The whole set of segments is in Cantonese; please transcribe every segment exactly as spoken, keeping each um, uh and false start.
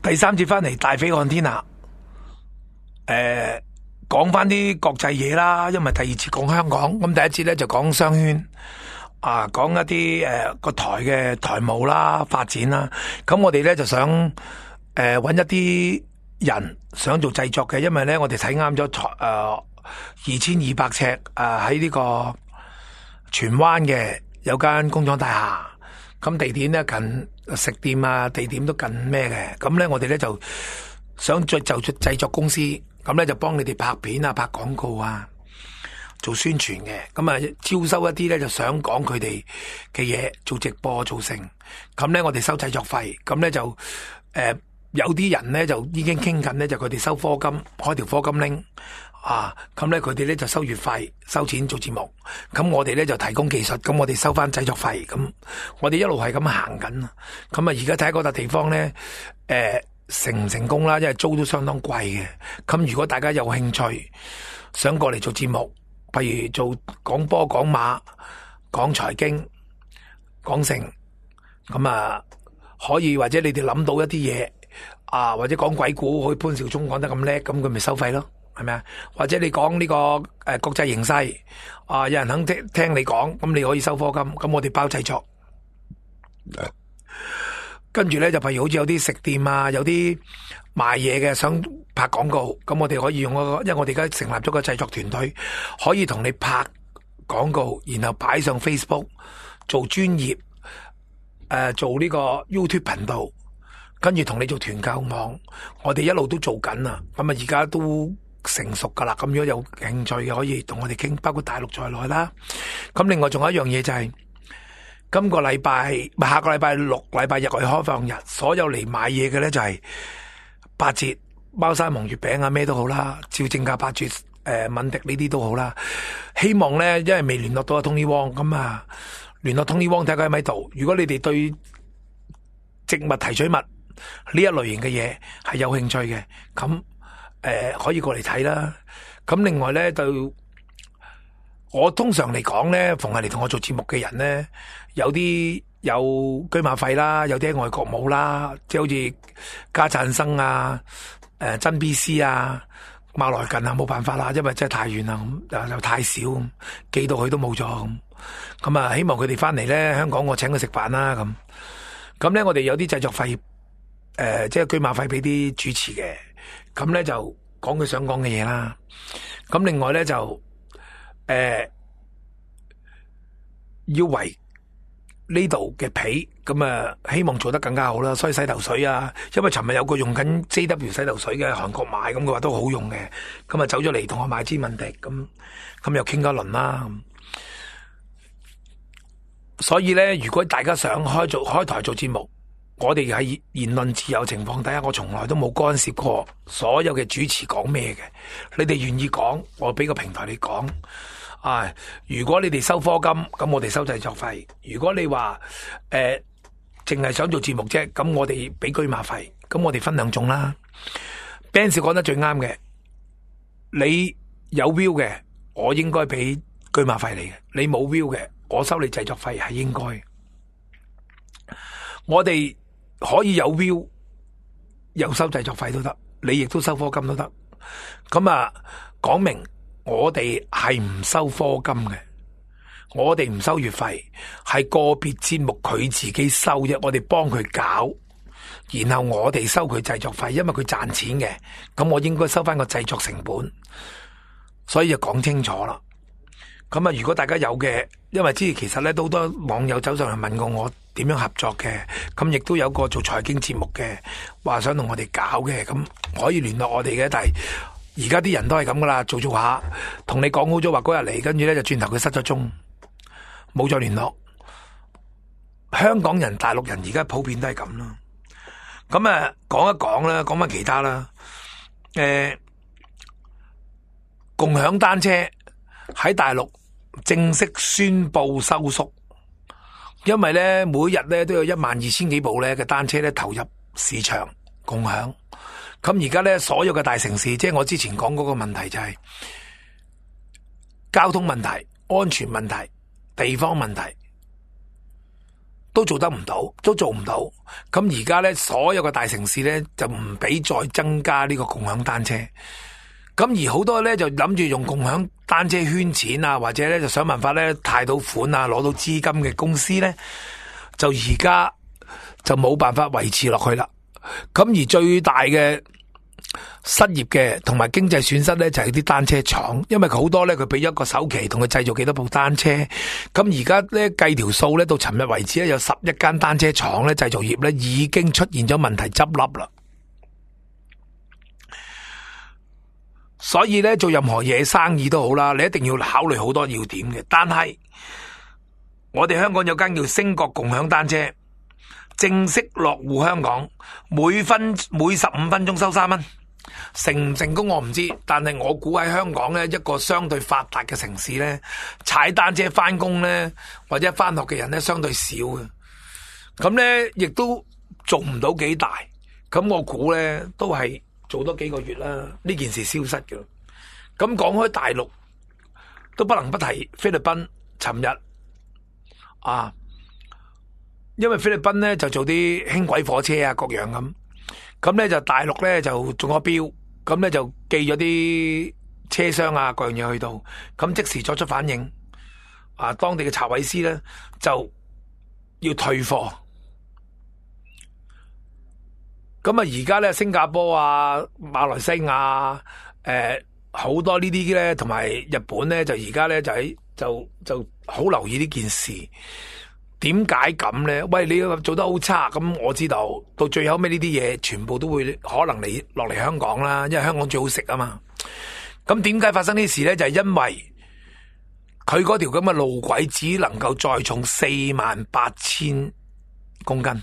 第三節翻嚟大飛看天下，誒，講翻啲國際嘢啦，因為第二節講香港，咁第一節咧就講商圈，啊，講一啲誒個台嘅台務啦、發展啦，咁我哋咧就想誒搵、呃、一啲人想做製作嘅，因為咧我哋睇啱咗台誒二千二百尺誒喺呢個荃灣嘅有間工廠大廈，咁地點咧近食店啊，地點都近咩嘅，咁咧我哋咧就想再就出製作公司，咁咧就幫你哋拍片啊、拍廣告啊、做宣傳嘅，咁啊招收一啲咧就想講佢哋嘅嘢，做直播做成，咁咧我哋收製作費，咁咧就誒、呃、有啲人咧就已經傾緊咧，就佢哋收科金，開條科金拎。啊，咁咧佢哋咧就收月費，收錢做節目，咁我哋咧就提供技術，咁我哋收翻製作費，咁我哋一路係咁行緊，咁啊而家睇嗰笪地方咧，誒、呃、成唔成功啦？因為租都相當貴嘅，咁如果大家有興趣，想過嚟做節目，譬如做講波、講馬、講財經、講成，咁啊可以或者你哋諗到一啲嘢，啊或者講鬼故，好似潘紹聰講得咁叻，咁佢咪收費咯。係咪啊？或者你講呢、這個誒、呃、國際形勢啊，有人肯聽聽你講，咁你可以收科金，咁我哋包製作。跟住咧就譬如好似有啲食店啊，有啲賣嘢嘅想拍廣告，咁我哋可以用個，因為我哋而家成立咗個製作團隊，可以同你拍廣告，然後擺上 Facebook 做專業，誒、呃、做呢個 YouTube 頻道，跟住同你做團購網，我哋一路都做緊啊，咁啊而家都成熟噶啦，咁如果有興趣嘅可以同我哋傾，包括大陸在內啦。咁另外仲有一樣嘢就係、是，今個禮拜唔係下個禮拜六禮拜日係開放日，所有嚟買嘢嘅咧就係八折，貓山王月餅啊咩都好啦，照正價八折，誒、呃、敏迪呢啲都好啦。希望咧，因為未聯絡到阿 Tony Wong，咁啊聯絡 Tony Wong睇下佢喺咪度。如果你哋對植物提取物呢一類型嘅嘢係有興趣嘅，咁。誒、呃，可以過嚟睇啦。咁另外咧，就我通常嚟講咧，逢係嚟同我做節目嘅人咧，有啲有居馬費啦，有啲喺外國冇啦，即係好似家燦生啊、誒、呃、真 B C 啊、馬來近啊，冇辦法啦，因為真係太遠啦，咁又又太少，寄到去都冇咗咁。咁啊，希望佢哋翻嚟咧，香港我請佢食飯啦咁。咁咧，我哋有啲製作費，誒、呃，即係居馬費俾啲主持嘅。咁咧就講佢想講嘅嘢啦。咁另外咧就誒、呃、要圍呢度嘅皮，咁啊希望做得更加好啦。所以洗頭水啊，因為尋日有個用緊 J W 洗頭水嘅韓國買，咁佢話都好用嘅。咁啊走咗嚟同我買支敏迪，咁咁又傾咗輪啦。所以咧，如果大家想開做開台做節目，我哋喺言論自由情況底下，我從來都冇干涉過所有嘅主持講咩嘅。你哋願意講，我俾個平台你講。啊，如果你哋收科金，咁我哋收製作費。如果你話誒淨係想做節目啫，咁我哋俾居馬費。咁我哋分兩種啦。Ben 少講得最啱嘅，你有 view 嘅，我應該俾居馬費你嘅。你冇 view 嘅，我收你製作費係應該。我哋可以有 view，又收製作費都得，你亦都收科金都得。咁啊，講明我哋係唔收科金嘅，我哋唔收月費，係個別節目佢自己收啫，我哋幫佢搞，然後我哋收佢製作費，因為佢賺錢嘅，咁我應該收翻個製作成本，所以就講清楚啦。咁啊，如果大家有嘅，因為之前其實咧都好多網友走上嚟問過我點樣合作嘅，咁亦都有個做財經節目嘅，話想同我哋搞嘅，咁可以聯絡我哋嘅。但係而家啲人都係咁噶啦，做做下，同你講好咗話嗰日嚟，跟住咧就轉頭佢失咗蹤，冇再聯絡。香港人、大陸人而家普遍都係咁啦。咁啊，講一講啦，講翻其他啦。誒、呃，共享單車喺大陸正式宣布收縮，因為咧每日咧都有一萬二千幾部咧嘅單車咧投入市場共享。咁而家咧所有嘅大城市，即係我之前講嗰個問題就係交通問題、安全問題、地方問題， 都做得唔到，都做唔到。咁而家咧，所有嘅大城市咧就唔俾再增加呢個共享單車。咁而好多咧就諗住用共享單車圈錢啊，或者咧就想辦法咧貸到款啊，攞到資金嘅公司咧，就而家就冇辦法維持落去啦。咁而最大嘅失業嘅同埋經濟損失咧就係啲單車廠，因為佢好多咧佢俾一個首期同佢製造幾多部單車。咁而家咧計條數咧到尋日為止咧有十一間單車廠咧製造業咧已經出現咗問題執笠啦。所以咧做任何嘢生意都好啦，你一定要考慮好多要點嘅。但係我哋香港有間叫星國共享單車，正式落戶香港，每分每十五分鐘收三蚊。成唔成功我唔知，但係我估喺香港咧一個相對發達嘅城市咧，踩單車翻工咧或者翻學嘅人咧相對少嘅，咁咧亦都做唔到幾大。咁我估咧都係做多幾個月啦，呢件事消失嘅。咁講開大陸，都不能不提菲律賓。尋日啊，因為菲律賓咧就做啲輕軌火車啊各樣咁，咁咧就大陸咧就中咗標，咁咧就寄咗啲車廂啊各樣嘢去到，咁即時作出反應。啊，當地嘅查韋斯咧就要退貨。咁啊，而家咧新加坡啊、馬來西亞誒好多呢啲咧，同埋日本咧，就而家咧就喺就就好留意呢件事。點解咁咧？喂，你做得好差，咁我知道到最後尾呢啲嘢全部都會可能嚟落嚟香港啦，因為香港最好食啊嘛。咁點解發生呢事咧？就係因為佢嗰條咁嘅路軌只能夠載重四萬八千公斤。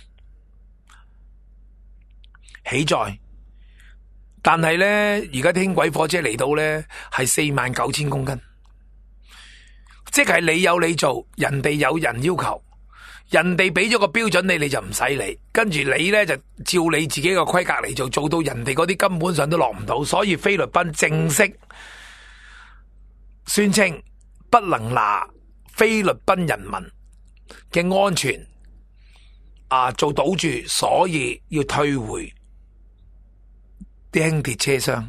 起載，但係咧，而家輕軌火車嚟到咧係四萬九千公斤，即係你有你做，人哋有人要求，人哋俾咗個標準你，你就唔使理，跟住你咧就照你自己個規格嚟做，做到人哋嗰啲根本上都落唔到，所以菲律賓正式宣稱不能拿菲律賓人民嘅安全啊做賭注，所以要退回啲輕鐵車廂。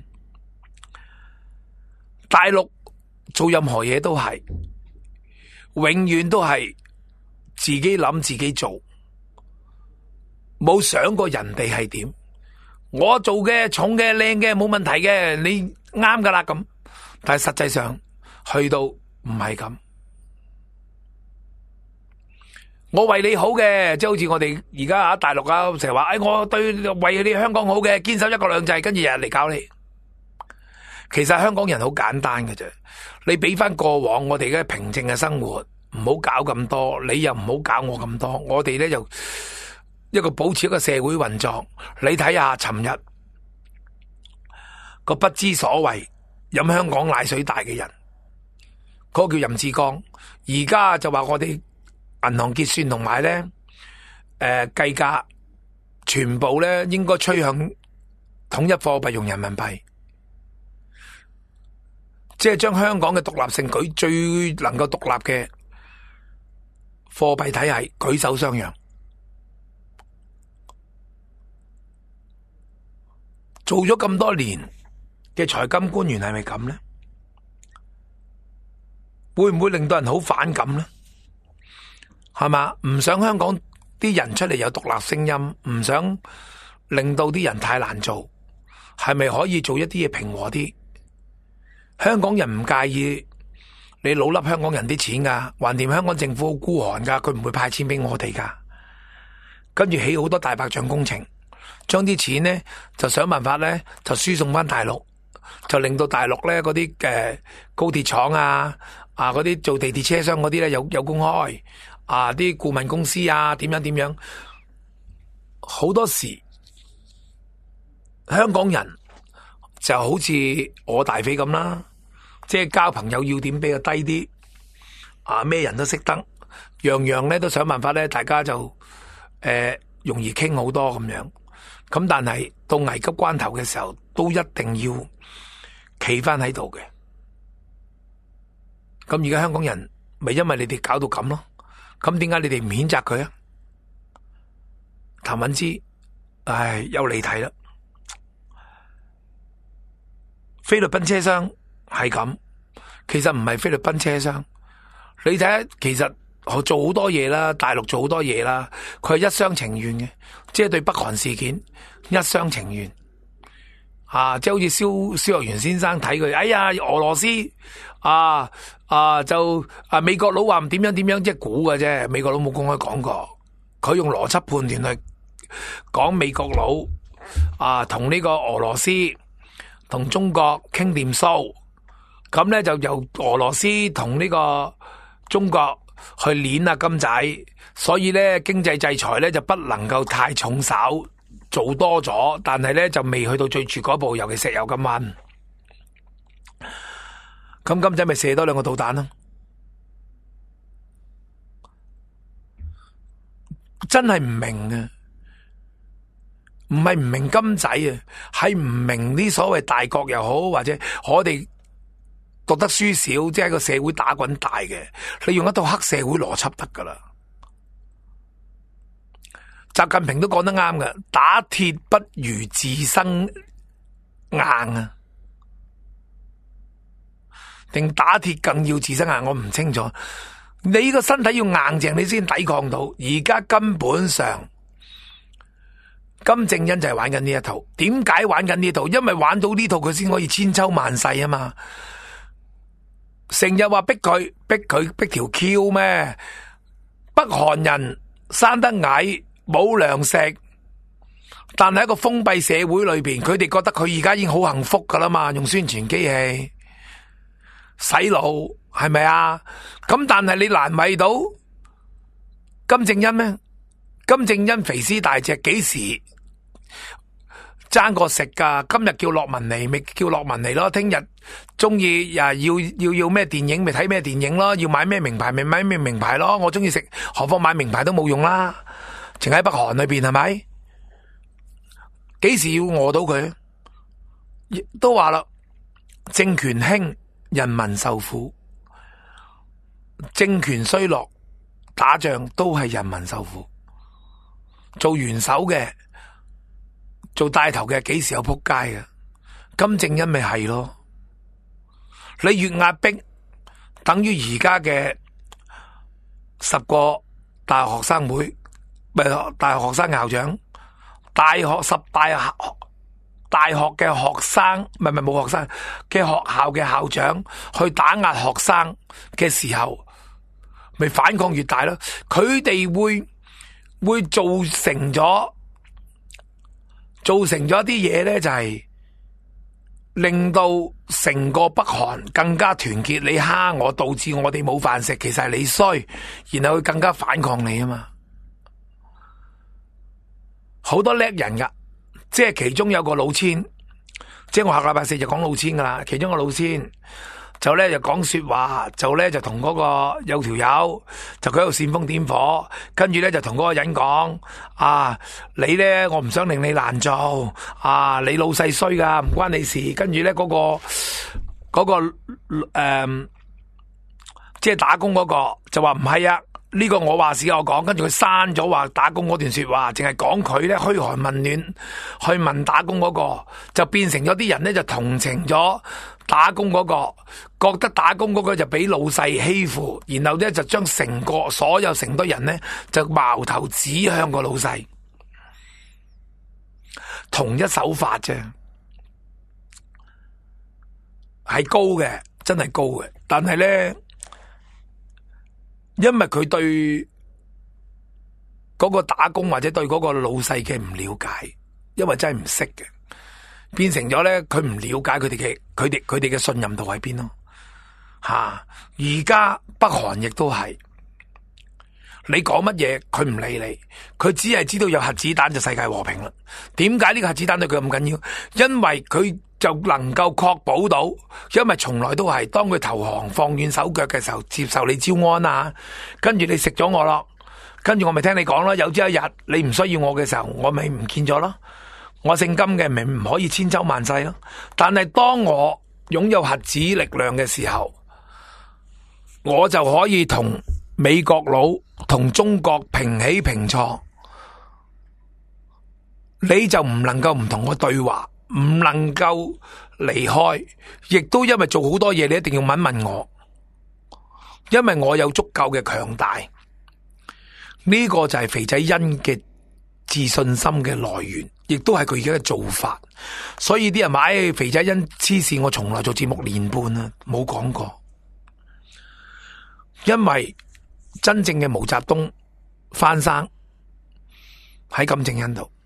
大陸做任何嘢都係，永遠都係自己諗自己做，冇想過人哋係點。我做嘅重嘅靚嘅冇問題嘅，你啱噶啦咁。但係實際上去到唔係咁。我為你好嘅，即係好似我哋而家啊大陸啊成日話，誒我對為你香港好嘅，堅守一國兩制，跟住日日嚟搞你。其實香港人好簡單嘅啫，你俾翻過往我哋嘅平靜嘅生活，唔好搞咁多，你又唔好搞我咁多，我哋咧就一個保持一個社會運作。你睇下尋日個不知所謂飲香港奶水大嘅人，嗰個叫任志剛，而家就話我哋銀行結算同埋咧，誒計價全部咧應該趨向統一貨幣用人民幣，即係將香港嘅獨立性舉最能夠獨立嘅貨幣體系舉手相讓。做咗咁多年嘅財金官員係咪咁咧？會唔會令到人好反感咧？係嘛？唔想香港啲人出嚟有獨立聲音，唔想令到啲人太難做，係咪可以做一啲嘢平和啲？香港人唔介意你老笠香港人啲錢噶，橫掂香港政府好孤寒噶，佢唔會派錢俾我哋噶。跟住起好多大白象工程，將啲錢呢就想辦法咧就輸送翻大陸，就令到大陸咧嗰啲誒高鐵廠啊啊嗰啲做地鐵車廂嗰啲咧有有公開。啊！啲顧問公司啊，點樣點樣，好多時香港人就好似我大飛咁啦，即係交朋友要點比較低啲，啊咩人都識得，樣樣咧都想辦法咧，大家就誒、呃、容易傾好多咁樣。咁但係到危急關頭嘅時候，都一定要企翻喺度嘅。咁而家香港人咪因為你哋搞到咁咯？咁點解你哋唔譴責佢啊？ 譚允芝，唉，又離題啦。菲律賓車廂係咁，其實唔係菲律賓車廂。你睇下，其實我做好多嘢啦，大陸做好多嘢啦，佢係一廂情願嘅，即係對北韓事件一廂情願。啊，即係好似蕭蕭若元先生睇佢，哎呀，俄羅斯啊啊就啊美國佬話唔點樣點樣，即係估嘅啫，美國佬冇公開講過，佢用邏輯判斷去講美國佬啊同呢個俄羅斯同中國傾掂數，咁咧就由俄羅斯同呢個中國去鏈啊金仔，所以咧經濟制裁咧就不能夠太重手。做多咗，但係咧就未去到最絕嗰步，尤其石油咁溫，咁金仔咪射多兩個導彈咯。真係唔明啊，唔係唔明金仔啊，係唔明啲所謂大國又好，或者我哋讀得書少，即係個社會打滾大嘅，你用一套黑社會邏輯得噶啦。習近平都講得啱嘅，打鐵不如自身硬啊，定打鐵更要自身硬？我唔清楚。你個身體要硬淨，你先抵抗到。而家根本上，金正恩就係玩緊呢一套。點解玩緊呢套？因為玩到呢套，佢先可以千秋萬世啊嘛。成日話逼佢，逼佢逼條 Q 咩？北韓人生得矮。冇糧食，但係一個封閉社會裏邊，佢哋覺得佢而家已經好幸福噶啦嘛，用宣傳機器洗腦，係咪啊？咁但係你難為到金正恩咩？金正恩肥屍大隻，幾時爭過食噶？今日叫樂文嚟，咪叫樂文嚟咯。聽日中意呀，要要要咩電影咪睇咩電影咯，要買咩名牌咪買咩名牌咯。我中意食，何況買名牌都冇用啦。淨喺北韓裏邊係咪？幾時要餓到佢？都話啦，政權興，人民受苦；政權衰落，打仗都係人民受苦。做元首嘅，做帶頭嘅，幾時有撲街嘅？金正恩咪係咯？你越壓迫，等於而家嘅十個大學生會。大學學生校長，大學十大大學嘅學生，唔係唔係冇學生嘅學校嘅校長去打壓學生嘅時候，咪反抗越大咯。佢哋會會造成咗造成咗啲嘢咧，就係令到成個北韓更加團結。你蝦我，導致我哋冇飯食，其實係你衰，然後佢更加反抗你啊嘛。好多叻人噶，即係其中有個老千，即係我下個禮拜四就講老千噶啦。其中個老千就咧就講說話，就咧就同嗰個有條友就佢喺度煽風點火，跟住咧就同嗰個人講：啊，你咧我唔想令你難做，啊，你老細衰噶，唔關你事。跟住咧嗰個嗰個誒，即係打工嗰個就話唔係啊。呢個我話事我講，跟住佢刪咗話打工嗰段說話，淨係講佢咧噓寒問暖，去問打工嗰個，就變成咗啲人咧就同情咗打工嗰個，覺得打工嗰個就俾老細欺負，然後咧就將成個所有成堆人咧就矛頭指向個老細，同一手法啫，係高嘅，真係高嘅，但係咧。因為佢對嗰個打工或者對嗰個老細嘅唔了解，因為真係唔識嘅，變成咗咧佢唔了解佢哋嘅佢哋佢哋嘅信任度喺邊咯。吓，而家北韓亦都係，你講乜嘢佢唔理你，佢只係知道有核子彈就世界和平啦。點解呢個核子彈對佢咁緊要？因為佢就能夠確保到，因為從來都係當佢投降放軟手腳嘅時候，接受你招安啊，跟住你食咗我咯，跟住我咪聽你講咯。有朝一日你唔需要我嘅時候，我咪唔見咗咯。我姓金嘅咪唔可以千秋萬世咯。但係當我擁有核子力量嘅時候，我就可以同美國佬同中國平起平坐。 你就唔能夠唔同我對話，唔能夠離開，亦都因為做好多嘢，你一定要問問我，因為我有足夠嘅強大。呢個就係肥仔恩嘅自信心嘅來源，亦都係佢而家嘅做法。所以啲人話，哎，肥仔恩黐線，我從來做節目年半啦，冇講過。因為真正嘅毛澤東翻生喺金正恩度，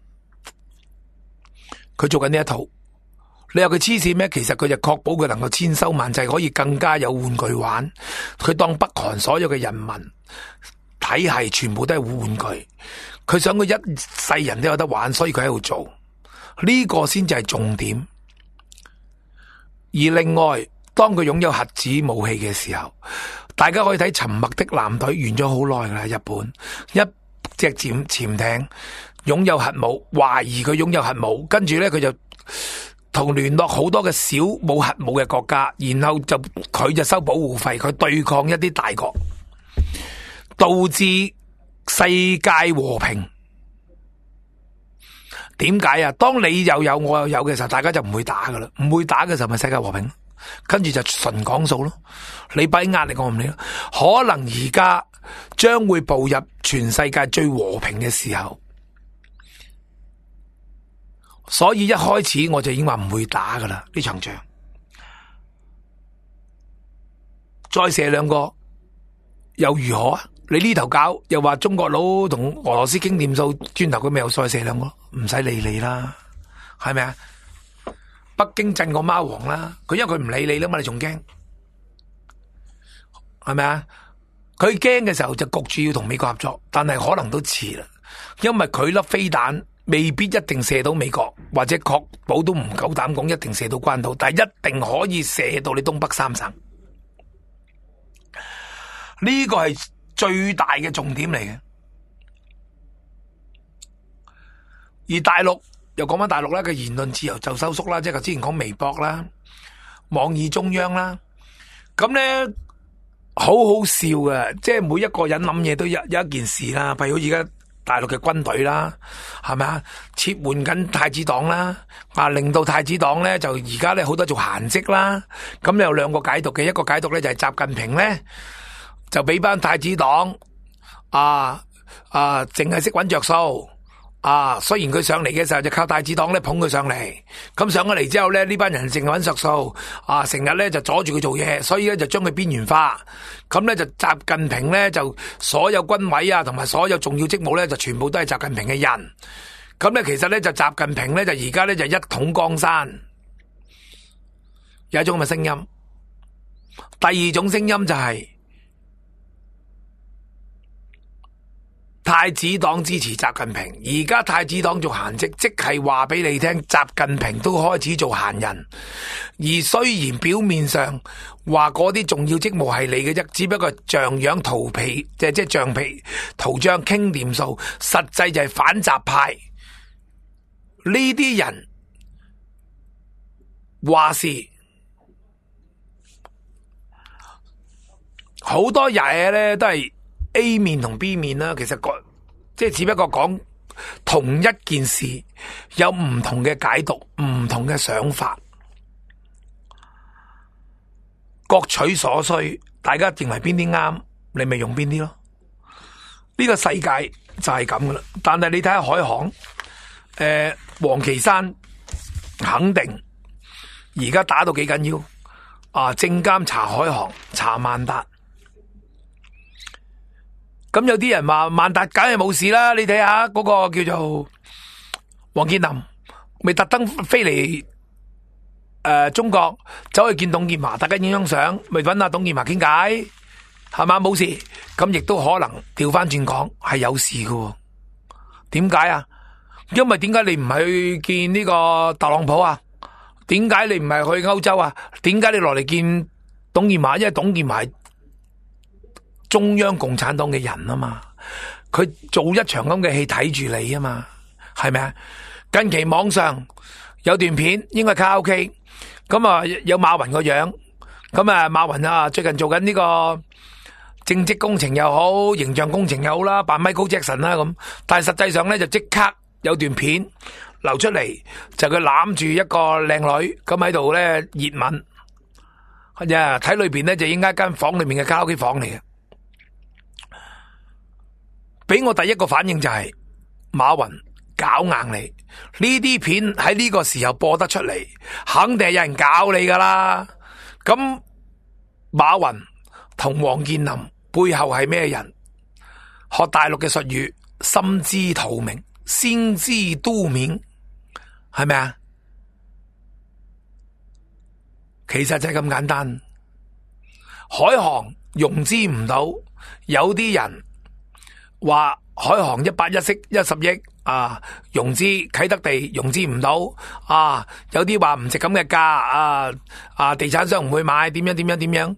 佢做緊呢一套。你話佢黐線咩？其實佢就確保佢能夠千秋萬世，可以更加有玩具玩。佢當北韓所有嘅人民體系全部都係玩具，佢想佢一世人都有得玩，所以佢喺度做呢個先至係重點。而另外，當佢擁有核子武器嘅時候，大家可以睇《沉默的艦隊》完咗好耐噶啦。日本一隻潛潛艇擁有核武，懷疑佢擁有核武，跟住咧佢就同聯絡好多嘅小冇核武嘅國家，然後就佢就收保護費，佢對抗一啲大國，導致世界和平。點解啊？當你又有我又有嘅時候，大家就唔會打噶啦，唔會打嘅時候咪世界和平，跟住就純講數咯。你俾壓力我唔理咯。可能而家將會步入全世界最和平嘅時候，所以一開始我就已經話唔會打噶啦呢場仗。再射兩個又如何啊？你呢頭搞又話中國佬同俄羅斯傾掂數，轉頭佢咪又再射兩個，唔使理你啦，係咪啊？北京震過貓王啦，佢因為佢唔理你啦嘛，你仲驚係咪啊？佢驚嘅時候就焗住要同美國合作，但係可能都遲啦，因為佢粒飛彈未必一定射到美國，或者確保都唔夠膽講一定射到關島，但係一定可以射到你東北三省。呢個係最大嘅重點嚟嘅。而大陸又講翻大陸啦，嘅言論自由就收縮啦，即係之前講微博啦、網易中央啦，咁咧好好笑嘅，即係每一個人諗嘢都有有一件事啦，譬如而家大陸嘅軍隊啦，係咪啊？撤換緊太子黨啦，啊令到太子黨咧就而家咧好多做閒職啦，咁有兩個解讀嘅，一個解讀咧就係習近平咧就俾班太子黨啊啊淨係識搵着數。啊，雖然佢上嚟嘅時候就靠太子黨咧捧佢上嚟，咁上咗嚟之後咧呢班人淨係搵着數，啊成日咧就阻住佢做嘢，所以咧就將佢邊緣化，咁咧就習近平咧就所有軍委啊同埋所有重要職務咧就全部都係習近平嘅人，咁咧其實咧就習近平咧就而家咧就一統江山，有一種咁嘅聲音。第二種聲音就係太子黨支持習近平，而家太子黨做閒職，即係話俾你聽，習近平都開始做閒人。而雖然表面上話嗰啲重要職務係你嘅啫，只不過像樣圖皮，即係即係橡皮圖章傾掂數，實際就係反習派。呢啲人話事好多嘢咧，都係A 面同 B 面啦，其實個即係只不過講同一件事，有唔同嘅解讀，唔同嘅想法，各取所需。大家認為邊啲啱，你咪用邊啲咯。呢個世界就係咁噶啦。但係你睇下海航，誒，王岐山肯定而家打到幾緊要啊！證監查海航，查萬達。咁有啲人話萬達梗係冇事啦，你睇下嗰個叫做王健林，咪特登飛嚟誒、呃、中國走去見董建華，大家影張相，咪搵下董建華傾偈，係嘛？冇事。咁亦都可能調翻轉講係有事㗎。點解啊？因為點解你唔係去見呢個特朗普啊？點解你唔係去歐洲啊？點解你落嚟見董建華？因為董建華中央共產黨嘅人啊嘛，佢做一場咁嘅戲睇住你啊嘛，係咪啊？近期網上有段片，應該卡拉 OK， 咁啊有馬雲個樣，咁啊馬雲啊最近做緊呢個政績工程又好，形象工程又好啦，扮 Michael Jackson 啦咁，但係實際上咧就即刻有段片流出嚟，就佢攬住一個靚女咁喺度咧熱吻。呀，睇裏邊咧就應該一間房裏面嘅卡拉 OK 房嚟嘅。俾我第一個反應就係、是、馬雲搞硬你，呢啲片喺呢個時候播得出嚟，肯定係有人搞你噶啦。咁馬雲同王健林背後係咩人？學大陸嘅術語，心知肚明，先知都面，係咪啊？其實就係咁簡單。海航融資唔到，有啲人話海航一百一十一十億啊，融資啟德地融資唔到啊，有啲話唔值咁嘅價啊啊，地產商唔會買，點樣點樣點樣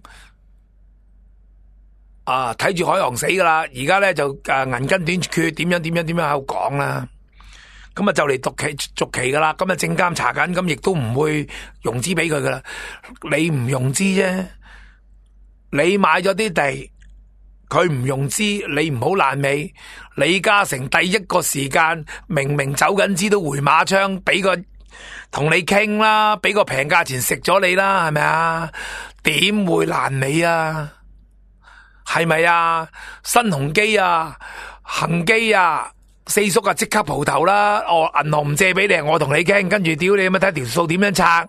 啊，睇住海航死噶啦，而家咧就誒銀根短缺，點樣點樣點樣喺度講啦。咁啊就嚟續期續期噶啦，咁啊證監查緊，咁亦都唔會融資俾佢噶啦。你唔融資啫，你買咗啲地，佢唔融資，你唔好爛尾。李嘉誠第一個時間明明走緊資都回馬槍，俾個同你傾啦，俾個平價錢食咗你啦，係咪啊？點會爛尾啊？係咪啊？新鴻基啊，恒基啊。四叔啊，即刻蒲頭啦！哦，銀行唔借俾你，我同你傾，跟住屌你咁啊，睇條數點樣拆？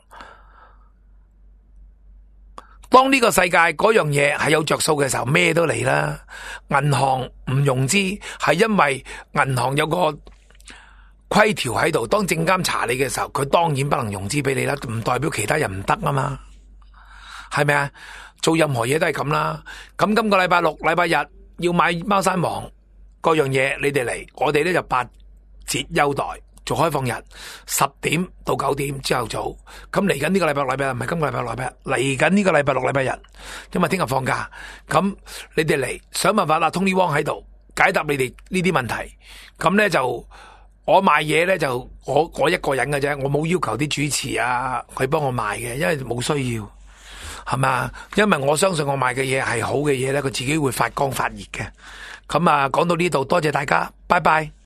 當呢個世界嗰樣嘢係有着數嘅時候，咩都嚟啦。銀行唔融資係因為銀行有個規條喺度，當證監查你嘅時候，佢當然不能融資俾你啦，唔代表其他人唔得啊嘛，係咪啊？做任何嘢都係咁啦。咁今個禮拜六、禮拜日要買貓山王。各樣嘢你哋嚟，我哋咧就八折優待，做開放日，十點到九點朝頭早。咁嚟緊呢個禮拜六禮拜日，唔係今個禮拜六禮拜日，嚟緊呢個禮拜六禮拜日，因為聽日放假。咁你哋嚟想辦法啦，Tony Wong 喺度解答你哋呢啲問題。咁咧就我賣嘢咧就我我一個人嘅啫，我冇要求啲主持啊佢幫我賣嘅，因為冇需要，係嘛？因為我相信我賣嘅嘢係好嘅嘢咧，佢自己會發光發熱嘅。咁啊，講到呢度，多謝大家，拜拜。